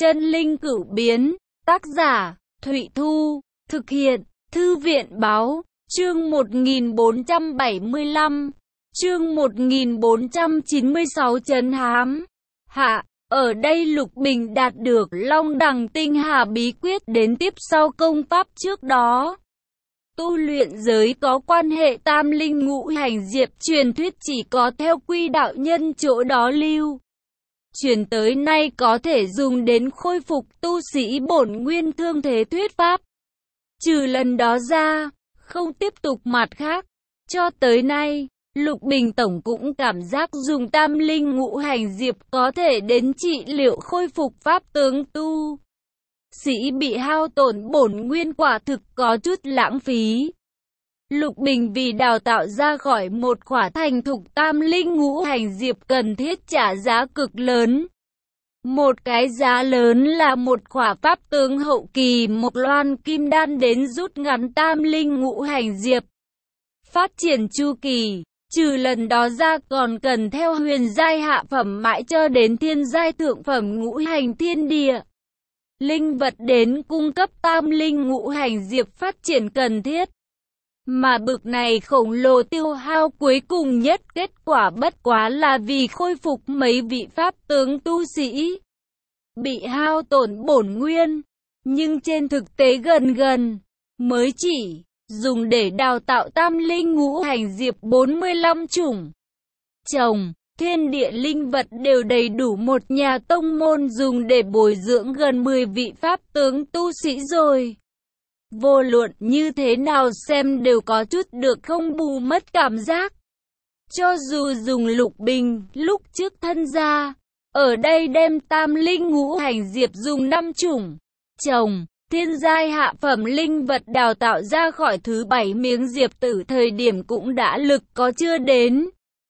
Chân linh cửu biến, tác giả, Thụy Thu, thực hiện, Thư viện báo, chương 1475, chương 1496 trấn hám. Hạ, ở đây Lục Bình đạt được Long Đằng Tinh Hà bí quyết đến tiếp sau công pháp trước đó. Tu luyện giới có quan hệ tam linh ngũ hành diệp truyền thuyết chỉ có theo quy đạo nhân chỗ đó lưu. Truyền tới nay có thể dùng đến khôi phục tu sĩ bổn nguyên thương thế thuyết pháp. Trừ lần đó ra, không tiếp tục mặt khác. Cho tới nay, Lục Bình Tổng cũng cảm giác dùng tam linh ngũ hành diệp có thể đến trị liệu khôi phục pháp tướng tu sĩ bị hao tổn bổn nguyên quả thực có chút lãng phí. Lục Bình vì đào tạo ra khỏi một khỏa thành thục tam linh ngũ hành diệp cần thiết trả giá cực lớn. Một cái giá lớn là một khỏa pháp tướng hậu kỳ Mộc Loan Kim Đan đến rút ngắn tam linh ngũ hành diệp. Phát triển chu kỳ, trừ lần đó ra còn cần theo huyền giai hạ phẩm mãi cho đến thiên giai thượng phẩm ngũ hành thiên địa. Linh vật đến cung cấp tam linh ngũ hành diệp phát triển cần thiết. Mà bực này khổng lồ tiêu hao cuối cùng nhất kết quả bất quá là vì khôi phục mấy vị pháp tướng tu sĩ bị hao tổn bổn nguyên, nhưng trên thực tế gần mới chỉ dùng để đào tạo tam linh ngũ hành diệp 45 chủng. Trồng, thiên địa linh vật đều đầy đủ một nhà tông môn dùng để bồi dưỡng gần 10 vị pháp tướng tu sĩ rồi. Vô luận như thế nào xem đều có chút được không bù mất cảm giác. Cho dù dùng Lục Bình lúc trước thân ra, ở đây đem tam linh ngũ hành diệp dùng 5 chủng trồng, thiên giai hạ phẩm linh vật đào tạo ra khỏi thứ 7 miếng diệp tử thời điểm cũng đã lực có chưa đến.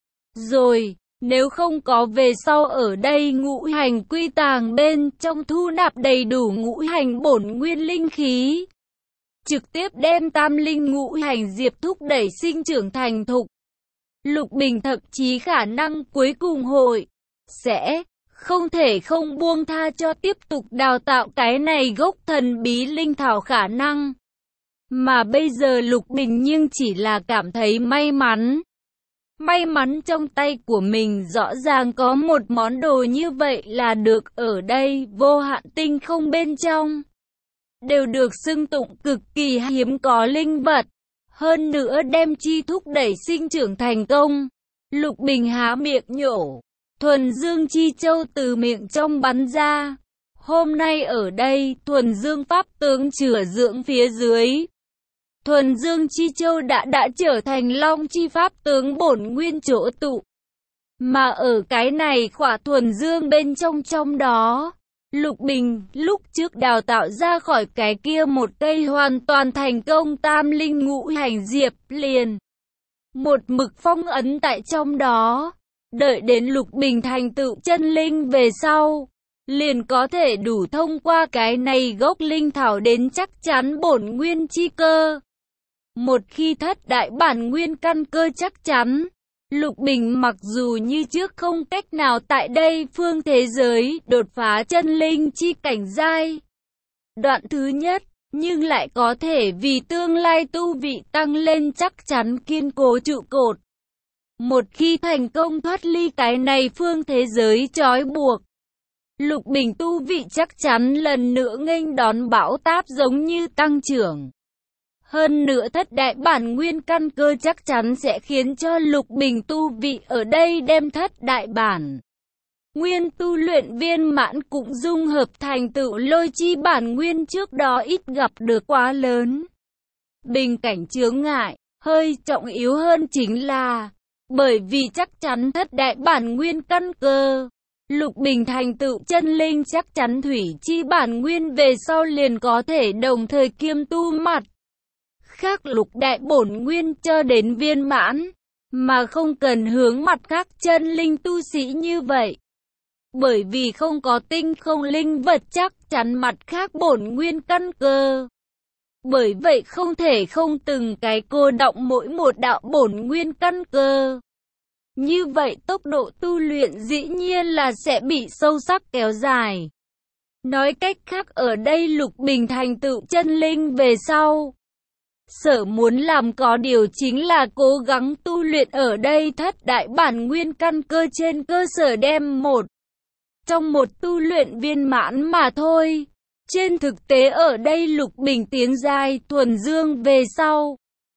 Rồi, nếu không có về sau ở đây ngũ hành quy tàng bên trong thu nạp đầy đủ ngũ hành bổn nguyên linh khí, trực tiếp đem tam linh ngũ hành diệp thúc đẩy sinh trưởng thành thục. Lục Bình thậm chí khả năng cuối cùng hội sẽ không thể không buông tha cho tiếp tục đào tạo cái này gốc thần bí linh thảo khả năng. Mà bây giờ Lục Bình nhưng chỉ là cảm thấy may mắn. May mắn trong tay của mình rõ ràng có một món đồ như vậy là được ở đây vô hạn tinh không bên trong. Đều được xưng tụng cực kỳ hiếm có linh vật. Hơn nữa đem chi thúc đẩy sinh trưởng thành công. Lục Bình há miệng nhổ. Thuần dương chi châu từ miệng trong bắn ra. Hôm nay ở đây, thuần dương pháp tướng chữa dưỡng phía dưới. Thuần dương chi châu đã trở thành long chi pháp tướng bổn nguyên chỗ tụ. Mà ở cái này khỏa thuần dương bên trong đó, Lục Bình lúc trước đào tạo ra khỏi cái kia một cây hoàn toàn thành công tam linh ngũ hành diệp liền. Một mực phong ấn tại trong đó. Đợi đến Lục Bình thành tựu chân linh về sau, liền có thể đủ thông qua cái này gốc linh thảo đến chắc chắn bổn nguyên chi cơ. Một khi thất đại bản nguyên căn cơ chắc chắn, Lục Bình mặc dù như trước không cách nào tại đây phương thế giới đột phá chân linh chi cảnh giai đoạn thứ nhất, nhưng lại có thể vì tương lai tu vị tăng lên chắc chắn kiên cố trụ cột. Một khi thành công thoát ly cái này phương thế giới trói buộc, Lục Bình tu vị chắc chắn lần nữa nghênh đón bão táp giống như tăng trưởng. Hơn nữa thất đại bản nguyên căn cơ chắc chắn sẽ khiến cho Lục Bình tu vị ở đây đem thất đại bản nguyên tu luyện viên mãn cũng dung hợp thành tựu lôi chi bản nguyên trước đó ít gặp được quá lớn. Bình cảnh chướng ngại, hơi trọng yếu hơn chính là, bởi vì chắc chắn thất đại bản nguyên căn cơ, Lục Bình thành tựu chân linh chắc chắn thủy chi bản nguyên về sau liền có thể đồng thời kiêm tu mặt khác lục đại bổn nguyên cho đến viên mãn, mà không cần hướng mặt khác chân linh tu sĩ như vậy. Bởi vì không có tinh không linh vật chắc chắn mặt khác bổn nguyên căn cơ. Bởi vậy không thể không từng cái cô động mỗi một đạo bổn nguyên căn cơ. Như vậy tốc độ tu luyện dĩ nhiên là sẽ bị sâu sắc kéo dài. Nói cách khác ở đây Lục Bình thành tựu chân linh về sau. Sở muốn làm có điều chính là cố gắng tu luyện ở đây thất đại bản nguyên căn cơ trên cơ sở đem một trong một tu luyện viên mãn mà thôi. Trên thực tế ở đây Lục Bình tiến giai thuần dương về sau.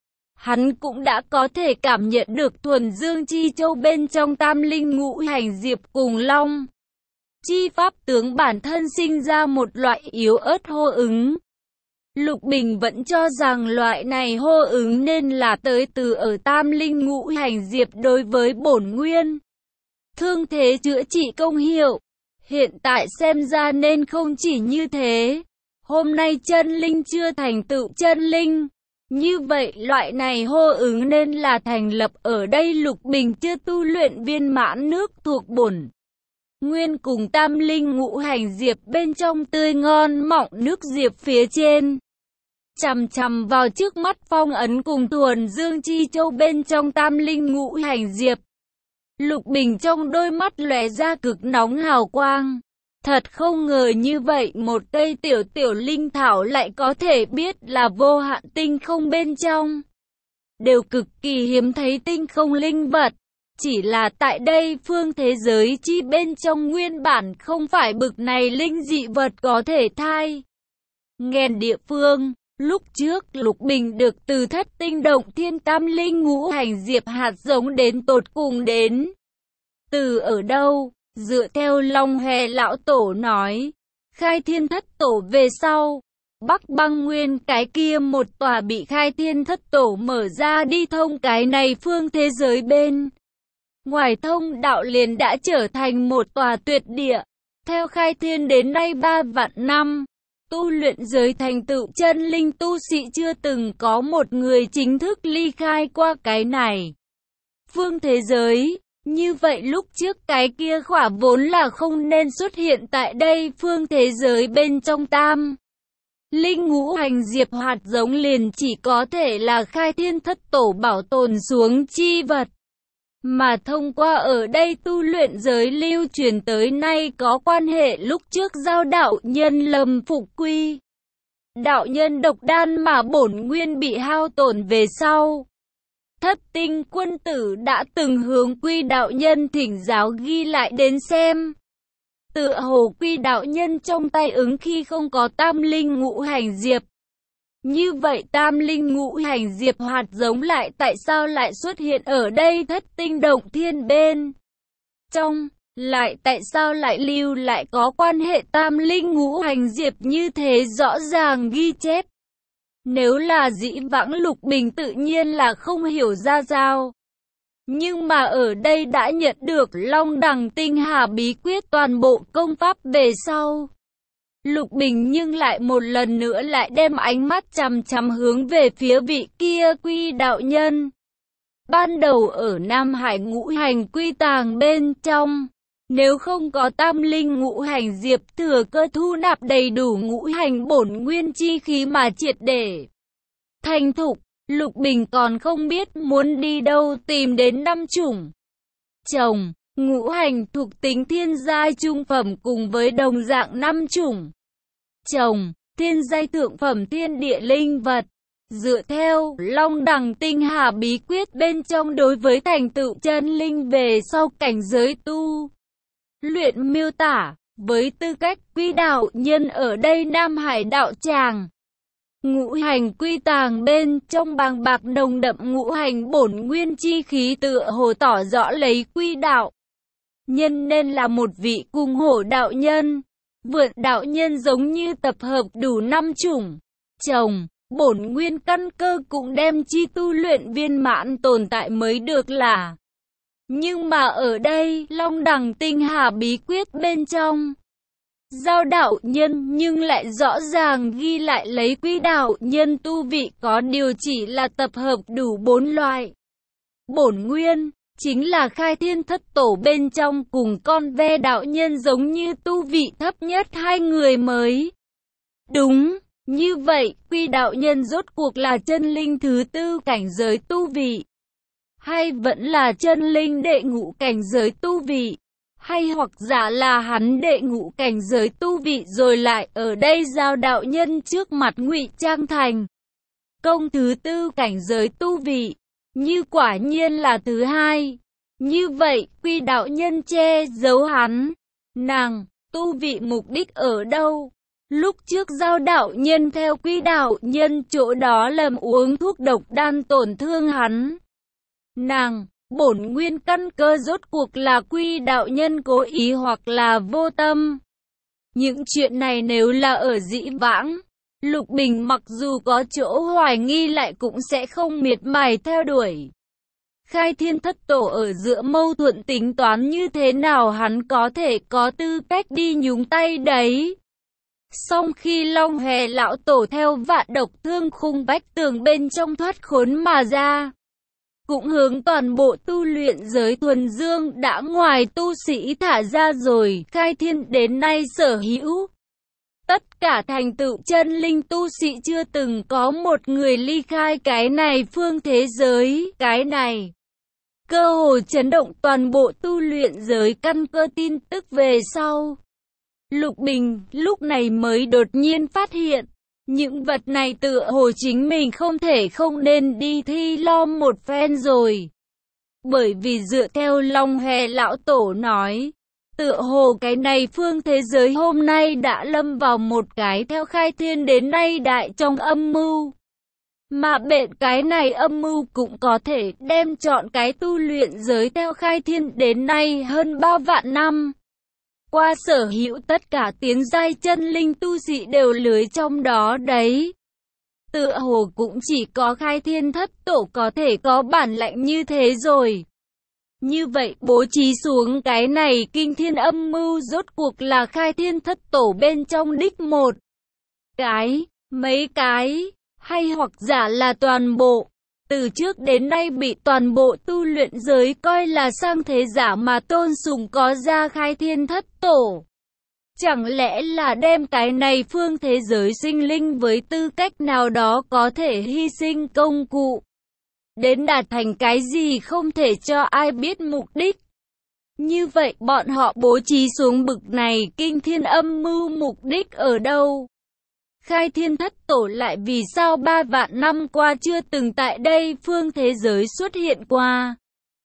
Hắn cũng đã có thể cảm nhận được thuần dương chi châu bên trong tam linh ngũ hành diệp cùng long. Chi pháp tướng bản thân sinh ra một loại yếu ớt hô ứng. Lục Bình vẫn cho rằng loại này hô ứng nên là tới từ ở tam linh ngũ hành diệp đối với bổn nguyên. Thương thế chữa trị công hiệu. Hiện tại xem ra nên không chỉ như thế. Hôm nay chân linh chưa thành tựu chân linh. Như vậy loại này hô ứng nên là thành lập ở đây Lục Bình chưa tu luyện viên mãn nước thuộc bổn nguyên cùng tam linh ngũ hành diệp bên trong tươi ngon mọng nước diệp phía trên. Chằm chằm vào trước mắt phong ấn cùng thuần dương chi châu bên trong tam linh ngũ hành diệp. Lục Bình trong đôi mắt lóe ra cực nóng hào quang. Thật không ngờ như vậy một cây tiểu linh thảo lại có thể biết là vô hạn tinh không bên trong. Đều cực kỳ hiếm thấy tinh không linh vật. Chỉ là tại đây phương thế giới chi bên trong nguyên bản không phải bực này linh dị vật có thể thai. Nghèn địa phương, lúc trước Lục Bình được từ thất tinh động thiên tam linh ngũ hành diệp hạt giống đến tột cùng đến. Từ ở đâu? Dựa theo Long Hòe lão tổ nói, khai thiên thất tổ về sau, Bắc Băng Nguyên cái kia một tòa bị khai thiên thất tổ mở ra đi thông cái này phương thế giới bên. Ngoài thông đạo liền đã trở thành một tòa tuyệt địa. Theo khai thiên đến nay 3 vạn năm, tu luyện giới thành tựu chân linh tu sĩ chưa từng có một người chính thức ly khai qua cái này phương thế giới. Như vậy lúc trước cái kia khỏa vốn là không nên xuất hiện tại đây phương thế giới bên trong tam linh ngũ hành diệp hạt giống liền chỉ có thể là khai thiên thất tổ bảo tồn xuống chi vật. Mà thông qua ở đây tu luyện giới lưu truyền tới nay có quan hệ lúc trước giao đạo nhân Lâm Phục Quy. Đạo nhân độc đan mà bổn nguyên bị hao tổn về sau. Thất tinh quân tử đã từng hướng Quy đạo nhân thỉnh giáo ghi lại đến xem. Tựa hồ Quy đạo nhân trong tay ứng khi không có tam linh ngũ hành diệp. Như vậy tam linh ngũ hành diệp hạt giống lại tại sao lại xuất hiện ở đây thất tinh động thiên bên trong, lại tại sao lại lưu lại có quan hệ tam linh ngũ hành diệp như thế rõ ràng ghi chép. Nếu là dĩ vãng Lục Bình tự nhiên là không hiểu ra sao. Nhưng mà ở đây đã nhận được Long Đằng Tinh Hà bí quyết toàn bộ công pháp về sau. Lục Bình nhưng lại một lần nữa lại đem ánh mắt chằm chằm hướng về phía vị kia Quy đạo nhân. Ban đầu ở Nam Hải ngũ hành quy tàng bên trong, nếu không có tam linh ngũ hành diệp thừa cơ thu nạp đầy đủ ngũ hành bổn nguyên chi khí mà triệt để thành thục, Lục Bình còn không biết muốn đi đâu tìm đến 5 chủng trồng ngũ hành thuộc tính thiên giai trung phẩm cùng với đồng dạng 5 chủng trồng thiên giai thượng phẩm thiên địa linh vật. Dựa theo Long Đằng Tinh Hà bí quyết bên trong đối với thành tựu chân linh về sau cảnh giới tu luyện miêu tả, với tư cách Quy đạo nhân ở đây Nam Hải đạo tràng. Ngũ hành quy tàng bên trong bàng bạc nồng đậm ngũ hành bổn nguyên chi khí tựa hồ tỏ rõ lấy Quy đạo nhân nên là một vị cùng hổ đạo nhân. Vượn đạo nhân giống như tập hợp đủ 5 chủng trồng bổn nguyên căn cơ cũng đem chi tu luyện viên mãn tồn tại mới được là. Nhưng mà ở đây Long Đằng Tinh Hà bí quyết bên trong, giao đạo nhân nhưng lại rõ ràng ghi lại lấy Quy đạo nhân tu vị có điều chỉ là tập hợp đủ 4 loại bổn nguyên. Chính là khai thiên thất tổ bên trong cùng con ve đạo nhân giống như tu vị thấp nhất 2 người mới. Đúng, như vậy, Quy đạo nhân rốt cuộc là chân linh thứ 4 cảnh giới tu vị, hay vẫn là chân linh đệ ngũ cảnh giới tu vị, hay hoặc giả là hắn đệ ngũ cảnh giới tu vị rồi lại ở đây giao đạo nhân trước mặt ngụy trang thành công thứ tư cảnh giới tu vị, như quả nhiên là thứ hai. Như vậy, Quy đạo nhân che giấu hắn. Nàng, tu vị mục đích ở đâu? Lúc trước giao đạo nhân theo Quy đạo nhân chỗ đó lầm uống thuốc độc đan tổn thương hắn. Nàng, bổn nguyên căn cơ rốt cuộc là Quy đạo nhân cố ý hoặc là vô tâm. Những chuyện này nếu là ở dĩ vãng, Lục Bình mặc dù có chỗ hoài nghi lại cũng sẽ không miệt mài theo đuổi. Khai Thiên Thất Tổ ở giữa mâu thuẫn tính toán như thế nào hắn có thể có tư cách đi nhúng tay đấy. Song khi Long Hề lão tổ theo vạn độc thương khung vách tường bên trong thoát khốn mà ra, cũng hướng toàn bộ tu luyện giới thuần dương đã ngoài tu sĩ thả ra rồi. Khai thiên đến nay sở hữu tất cả thành tựu chân linh tu sĩ chưa từng có một người ly khai cái này phương thế giới. Cái này cơ hồ chấn động toàn bộ tu luyện giới căn cơ. Tin tức về sau, Lục Bình lúc này mới đột nhiên phát hiện, những vật này tựa hồ chính mình không thể không nên đi thi lom một phen rồi. Bởi vì dựa theo Long Hề lão tổ nói, tựa hồ cái này phương thế giới hôm nay đã lâm vào một cái theo khai thiên đến nay đại trong âm mưu. Mà bện cái này âm mưu cũng có thể đem chọn cái tu luyện giới theo khai thiên đến nay hơn 3 vạn năm qua sở hữu tất cả tiến giai chân linh tu sĩ đều lưới trong đó đấy. Tựa hồ cũng chỉ có Khai Thiên Thất Tổ có thể có bản lãnh như thế rồi. Như vậy bố trí xuống cái này kinh thiên âm mưu rốt cuộc là Khai Thiên Thất Tổ bên trong đích một cái, mấy cái, hay hoặc giả là toàn bộ. Từ trước đến nay bị toàn bộ tu luyện giới coi là sang thế giả mà tôn sùng có ra Khai Thiên Thất Tổ. Chẳng lẽ là đem cái này phương thế giới sinh linh với tư cách nào đó có thể hy sinh công cụ, đến đạt thành cái gì không thể cho ai biết mục đích. Như vậy bọn họ bố trí xuống bực này kinh thiên âm mưu mục đích ở đâu? Khai Thiên Thất Tổ lại vì sao 3 vạn năm qua chưa từng tại đây phương thế giới xuất hiện qua?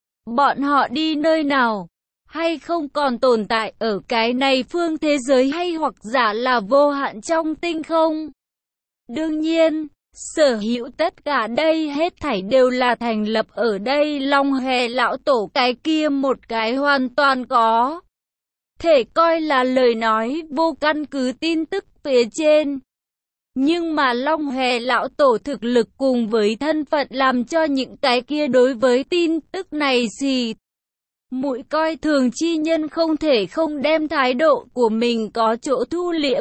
Bọn họ đi nơi nào? Hay không còn tồn tại ở cái này phương thế giới hay hoặc giả là vô hạn trong tinh không? Đương nhiên, sở hữu tất cả đây hết thảy đều là thành lập ở đây Long Hề lão tổ cái kia một cái hoàn toàn có thể coi là lời nói vô căn cứ tin tức phía trên. Nhưng mà Long Hề lão tổ thực lực cùng với thân phận làm cho những cái kia đối với tin tức này gì mũi coi thường chi nhân không thể không đem thái độ của mình có chỗ thu liễm.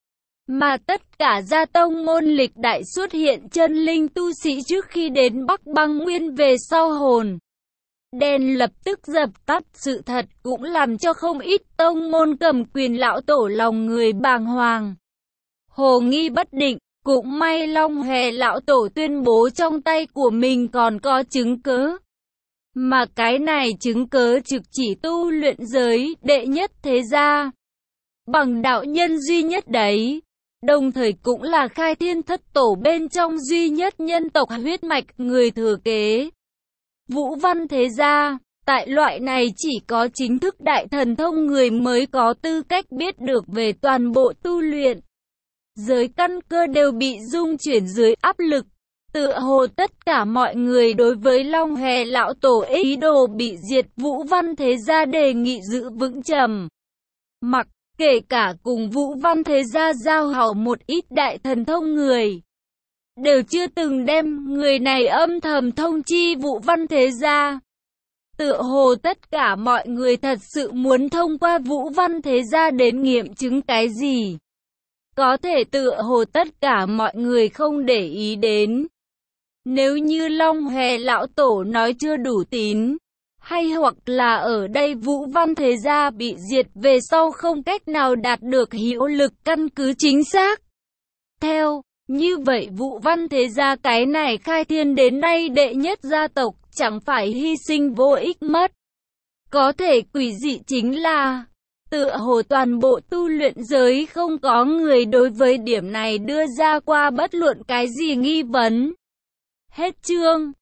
Mà tất cả gia tông môn lịch đại xuất hiện chân linh tu sĩ trước khi đến Bắc Băng Nguyên về sau hồn đen lập tức dập tắt sự thật, cũng làm cho không ít tông môn cầm quyền lão tổ lòng người bàng hoàng, hồ nghi bất định. Cũng may Long Hề lão tổ tuyên bố trong tay của mình còn có chứng cớ. Mà cái này chứng cớ trực chỉ tu luyện giới đệ nhất thế gia, bằng đạo nhân duy nhất đấy. Đồng thời cũng là Khai Thiên Thất Tổ bên trong duy nhất nhân tộc huyết mạch người thừa kế Vũ Văn thế gia. Tại loại này chỉ có chính thức đại thần thông người mới có tư cách biết được về toàn bộ tu luyện giới căn cơ đều bị dung chuyển dưới áp lực. Tựa hồ tất cả mọi người đối với Long Hề lão tổ ý đồ bị diệt Vũ Văn thế gia đề nghị giữ vững trầm mặc, kể cả cùng Vũ Văn thế gia giao hảo một ít đại thần thông người, đều chưa từng đem người này âm thầm thông chi Vũ Văn thế gia. Tựa hồ tất cả mọi người thật sự muốn thông qua Vũ Văn thế gia đến nghiệm chứng cái gì. Có thể tựa hồ tất cả mọi người không để ý đến. Nếu như Long Hề lão tổ nói chưa đủ tín, hay hoặc là ở đây Vũ Văn thế gia bị diệt về sau không cách nào đạt được hiệu lực căn cứ chính xác. Theo, như vậy Vũ Văn thế gia cái này khai thiên đến nay đệ nhất gia tộc chẳng phải hy sinh vô ích mất. Có thể quỷ dị chính là, tựa hồ toàn bộ tu luyện giới không có người đối với điểm này đưa ra qua bất luận cái gì nghi vấn. Hết chương.